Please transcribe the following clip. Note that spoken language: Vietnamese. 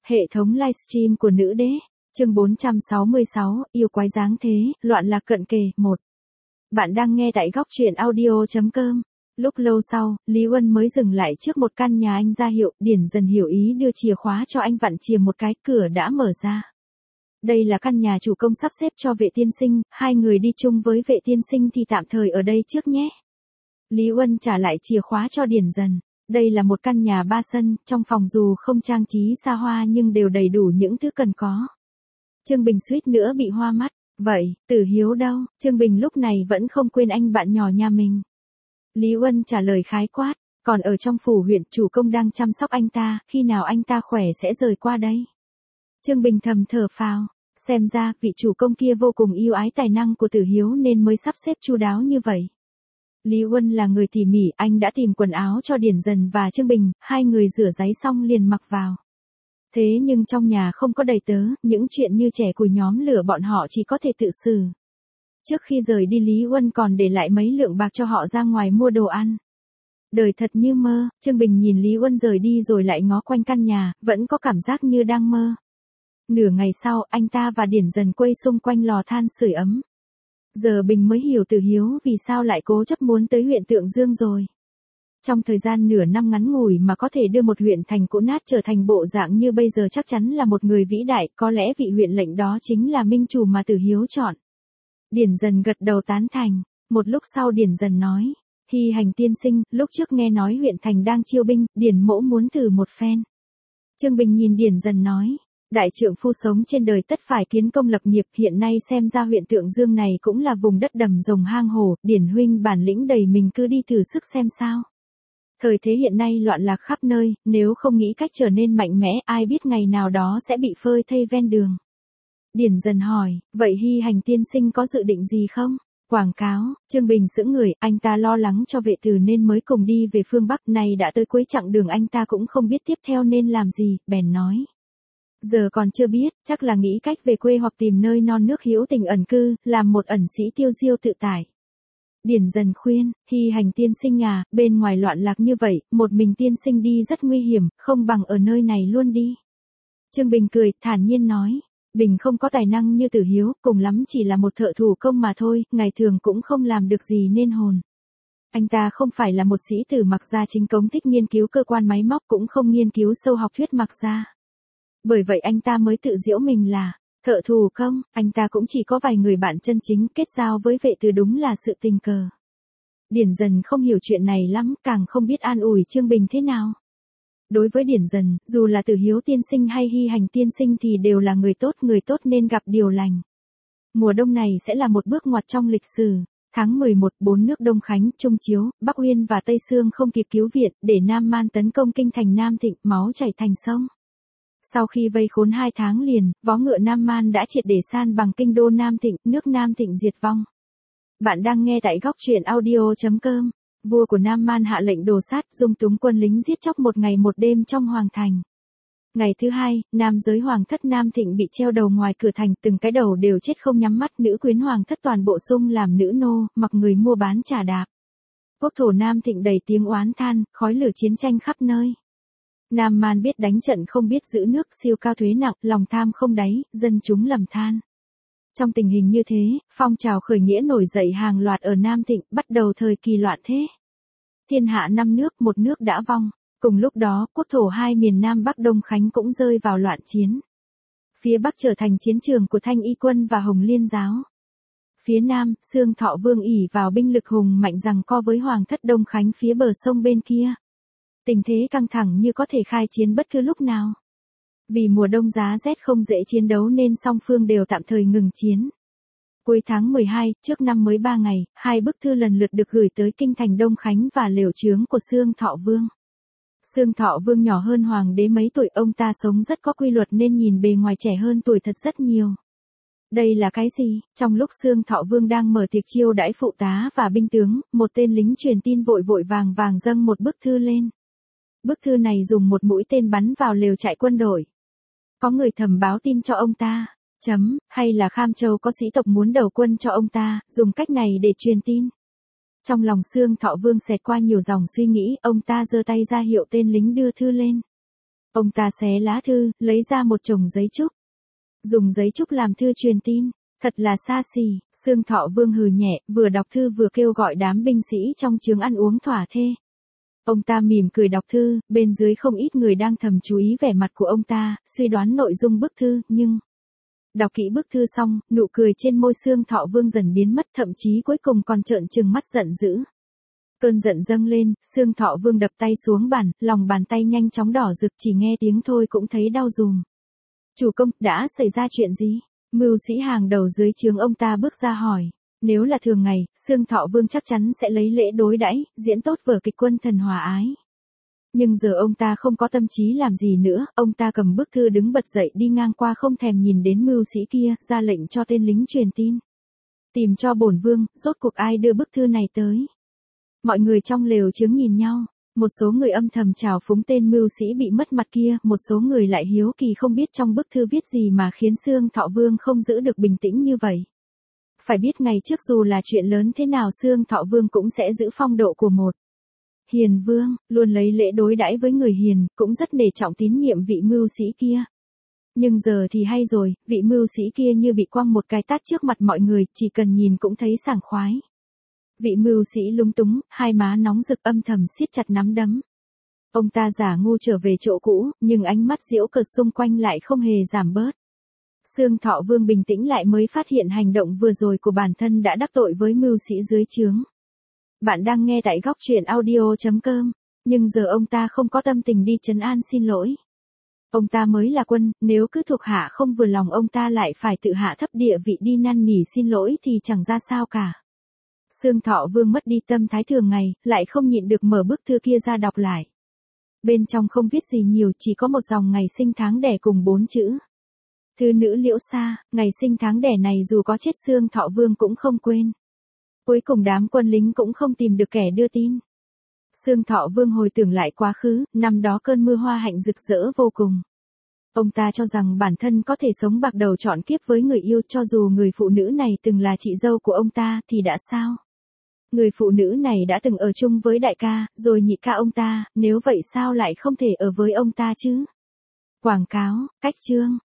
Hệ thống livestream của nữ đế, chương 466, yêu quái dáng thế, loạn lạc cận kề, 1. Bạn đang nghe tại góc truyện audio.com. Lúc lâu sau, Lý Uân mới dừng lại trước một căn nhà anh ra hiệu, Điển dần hiểu ý đưa chìa khóa cho anh vặn chìa một cái, cửa đã mở ra. Đây là căn nhà chủ công sắp xếp cho vệ tiên sinh, hai người đi chung với vệ tiên sinh thì tạm thời ở đây trước nhé. Lý Uân trả lại chìa khóa cho Điển dần. Đây là một căn nhà 3 sân, trong phòng dù không trang trí xa hoa nhưng đều đầy đủ những thứ cần có. Trương Bình suýt nữa bị hoa mắt. Vậy, Tử Hiếu đâu? Trương Bình lúc này vẫn không quên anh bạn nhỏ nhà mình. Lý Uân trả lời khái quát, còn ở trong phủ huyện, chủ công đang chăm sóc anh ta, khi nào anh ta khỏe sẽ rời qua đây. Trương Bình thầm thở phào, xem ra vị chủ công kia vô cùng yêu ái tài năng của Tử Hiếu nên mới sắp xếp chu đáo như vậy. Lý Uân là người tỉ mỉ, anh đã tìm quần áo cho Điển dần và Trương Bình, hai người rửa ráy xong liền mặc vào. Thế nhưng trong nhà không có đầy tớ, những chuyện như trẻ củi nhóm lửa bọn họ chỉ có thể tự xử. Trước khi rời đi Lý Uân còn để lại mấy lượng bạc cho họ ra ngoài mua đồ ăn. Đời thật như mơ, Trương Bình nhìn Lý Uân rời đi rồi lại ngó quanh căn nhà, vẫn có cảm giác như đang mơ. Nửa ngày sau, anh ta và Điển dần quây xung quanh lò than sưởi ấm. Giờ Bình mới hiểu Tử Hiếu vì sao lại cố chấp muốn tới huyện Tượng Dương rồi. Trong thời gian nửa năm ngắn ngủi mà có thể đưa một huyện thành cũ nát trở thành bộ dạng như bây giờ chắc chắn là một người vĩ đại, có lẽ vị huyện lệnh đó chính là minh chủ mà Tử Hiếu chọn. Điển dần gật đầu tán thành, một lúc sau Điển dần nói, Hy Hành tiên sinh, lúc trước nghe nói huyện thành đang chiêu binh, Điển mỗ muốn thử một phen. Trương Bình nhìn Điển dần nói, đại trượng phu sống trên đời tất phải kiến công lập nghiệp, hiện nay xem ra huyện Tượng Dương này cũng là vùng đất đầm rồng hang hổ, Điển huynh bản lĩnh đầy mình cứ đi thử sức xem sao. Thời thế hiện nay loạn lạc khắp nơi, nếu không nghĩ cách trở nên mạnh mẽ, ai biết ngày nào đó sẽ bị phơi thây ven đường. Điển dần hỏi, vậy Hy Hành tiên sinh có dự định gì không? Quảng cáo, Trương Bình sững người, anh ta lo lắng cho vệ tử nên mới cùng đi về phương Bắc, này đã tới cuối chặng đường anh ta cũng không biết tiếp theo nên làm gì, bèn nói. Giờ còn chưa biết, chắc là nghĩ cách về quê hoặc tìm nơi non nước hữu tình ẩn cư, làm một ẩn sĩ tiêu diêu tự tại. Điển dần khuyên, Hy Hành tiên sinh à, bên ngoài loạn lạc như vậy, một mình tiên sinh đi rất nguy hiểm, không bằng ở nơi này luôn đi. Trương Bình cười, thản nhiên nói, Bình không có tài năng như Tử Hiếu, cùng lắm chỉ là một thợ thủ công mà thôi, ngày thường cũng không làm được gì nên hồn. Anh ta không phải là một sĩ tử mặc gia chính cống thích nghiên cứu cơ quan máy móc, cũng không nghiên cứu sâu học thuyết mặc gia. Bởi vậy anh ta mới tự giễu mình là thợ thủ công, anh ta cũng chỉ có vài người bạn chân chính, kết giao với vệ tử đúng là sự tình cờ. Điển dần không hiểu chuyện này lắm, càng không biết an ủi Trương Bình thế nào. Đối với Điển dần, dù là Tử Hiếu tiên sinh hay Hy Hành tiên sinh thì đều là người tốt nên gặp điều lành. Mùa đông này sẽ là một bước ngoặt trong lịch sử. Tháng 11, 4 nước Đông Khánh, Trung Chiếu, Bắc Uyên và Tây Sương không kịp cứu viện, để Nam Man tấn công kinh thành Nam Thịnh, máu chảy thành sông. Sau khi vây khốn 2 tháng liền, vó ngựa Nam Man đã triệt để san bằng kinh đô Nam Thịnh, nước Nam Thịnh diệt vong. Bạn đang nghe tại góc truyện audio.com. Vua của Nam Man hạ lệnh đồ sát, dung túng quân lính giết chóc một ngày một đêm trong hoàng thành. Ngày thứ hai, nam giới hoàng thất Nam Thịnh bị treo đầu ngoài cửa thành, từng cái đầu đều chết không nhắm mắt, nữ quyến hoàng thất toàn bộ sung làm nữ nô, mặc người mua bán trà đạp. Quốc thổ Nam Thịnh đầy tiếng oán than, khói lửa chiến tranh khắp nơi. Nam Man biết đánh trận không biết giữ nước, siêu cao thuế nặng, lòng tham không đáy, dân chúng lầm than. Trong tình hình như thế, phong trào khởi nghĩa nổi dậy hàng loạt ở Nam Thịnh, bắt đầu thời kỳ loạn thế. Thiên hạ 5 nước, một nước đã vong. Cùng lúc đó, quốc thổ hai miền Nam Bắc Đông Khánh cũng rơi vào loạn chiến. Phía Bắc trở thành chiến trường của Thanh Y quân và Hồng Liên giáo. Phía Nam, Xương Thọ Vương ỷ vào binh lực hùng mạnh giằng co với hoàng thất Đông Khánh phía bờ sông bên kia. Tình thế căng thẳng như có thể khai chiến bất cứ lúc nào. Vì mùa đông giá rét không dễ chiến đấu nên song phương đều tạm thời ngừng chiến. Cuối tháng 12, trước năm mới 3 ngày, 2 bức thư lần lượt được gửi tới kinh thành Đông Khánh và lều chướng của Xương Thọ Vương. Xương Thọ Vương nhỏ hơn hoàng đế mấy tuổi, ông ta sống rất có quy luật nên nhìn bề ngoài trẻ hơn tuổi thật rất nhiều. Đây là cái gì? Trong lúc Xương Thọ Vương đang mở tiệc chiêu đãi phụ tá và binh tướng, một tên lính truyền tin vội vàng dâng một bức thư lên. Bức thư này dùng một mũi tên bắn vào lều trại quân đội. Có người thầm báo tin cho ông ta. Hay là Kham Châu có sĩ tộc muốn đầu quân cho ông ta, dùng cách này để truyền tin. Trong lòng Xương Thọ Vương xẹt qua nhiều dòng suy nghĩ, ông ta giơ tay ra hiệu tên lính đưa thư lên. Ông ta xé lá thư, lấy ra một chồng giấy trúc. Dùng giấy trúc làm thư truyền tin, thật là xa xỉ. Xương Thọ Vương hừ nhẹ, vừa đọc thư vừa kêu gọi đám binh sĩ trong trướng ăn uống thỏa thê. Ông ta mỉm cười đọc thư, bên dưới không ít người đang thầm chú ý vẻ mặt của ông ta, suy đoán nội dung bức thư, nhưng... Đọc kỹ bức thư xong, nụ cười trên môi Xương Thọ Vương dần biến mất, thậm chí cuối cùng còn trợn trừng mắt giận dữ. Cơn giận dâng lên, Xương Thọ Vương đập tay xuống bàn, lòng bàn tay nhanh chóng đỏ rực, chỉ nghe tiếng thôi cũng thấy đau rùm. Chủ công, đã xảy ra chuyện gì? Mưu sĩ hàng đầu dưới trướng ông ta bước ra hỏi. Nếu là thường ngày, Xương Thọ Vương chắc chắn sẽ lấy lễ đối đãi, diễn tốt vở kịch quân thần hòa ái. Nhưng giờ ông ta không có tâm trí làm gì nữa, ông ta cầm bức thư đứng bật dậy đi ngang qua không thèm nhìn đến mưu sĩ kia, ra lệnh cho tên lính truyền tin. Tìm cho bổn vương, rốt cuộc ai đưa bức thư này tới. Mọi người trong lều trướng nhìn nhau, một số người âm thầm trào phúng tên mưu sĩ bị mất mặt kia, một số người lại hiếu kỳ không biết trong bức thư viết gì mà khiến Xương Thọ Vương không giữ được bình tĩnh như vậy. Phải biết ngày trước dù là chuyện lớn thế nào Xương Thọ Vương cũng sẽ giữ phong độ của một hiền vương, luôn lấy lễ đối đãi với người hiền, cũng rất nể trọng tín nhiệm vị mưu sĩ kia. Nhưng giờ thì hay rồi, vị mưu sĩ kia như bị quăng một cái tát trước mặt mọi người, chỉ cần nhìn cũng thấy sảng khoái. Vị mưu sĩ lúng túng, hai má nóng rực âm thầm siết chặt nắm đấm. Ông ta giả ngu trở về chỗ cũ, nhưng ánh mắt giễu cợt xung quanh lại không hề giảm bớt. Xương Thọ Vương bình tĩnh lại mới phát hiện hành động vừa rồi của bản thân đã đắc tội với mưu sĩ dưới trướng. Bạn đang nghe tại góc truyện audio.com, nhưng giờ ông ta không có tâm tình đi trấn an xin lỗi. Ông ta mới là quân, nếu cứ thuộc hạ không vừa lòng ông ta lại phải tự hạ thấp địa vị đi năn nỉ xin lỗi thì chẳng ra sao cả. Xương Thọ Vương mất đi tâm thái thường ngày, lại không nhịn được mở bức thư kia ra đọc lại. Bên trong không viết gì nhiều, chỉ có một dòng ngày sinh tháng đẻ cùng 4 chữ. Thư nữ Liễu Sa, ngày sinh tháng đẻ này dù có chết Xương Thọ Vương cũng không quên. Cuối cùng đám quân lính cũng không tìm được kẻ đưa tin. Xương Thọ Vương hồi tưởng lại quá khứ, năm đó cơn mưa hoa hạnh rực rỡ vô cùng. Ông ta cho rằng bản thân có thể sống bạc đầu trọn kiếp với người yêu, cho dù người phụ nữ này từng là chị dâu của ông ta thì đã sao? Người phụ nữ này đã từng ở chung với đại ca, rồi nhị ca ông ta, nếu vậy sao lại không thể ở với ông ta chứ? Quảng cáo, cách chương.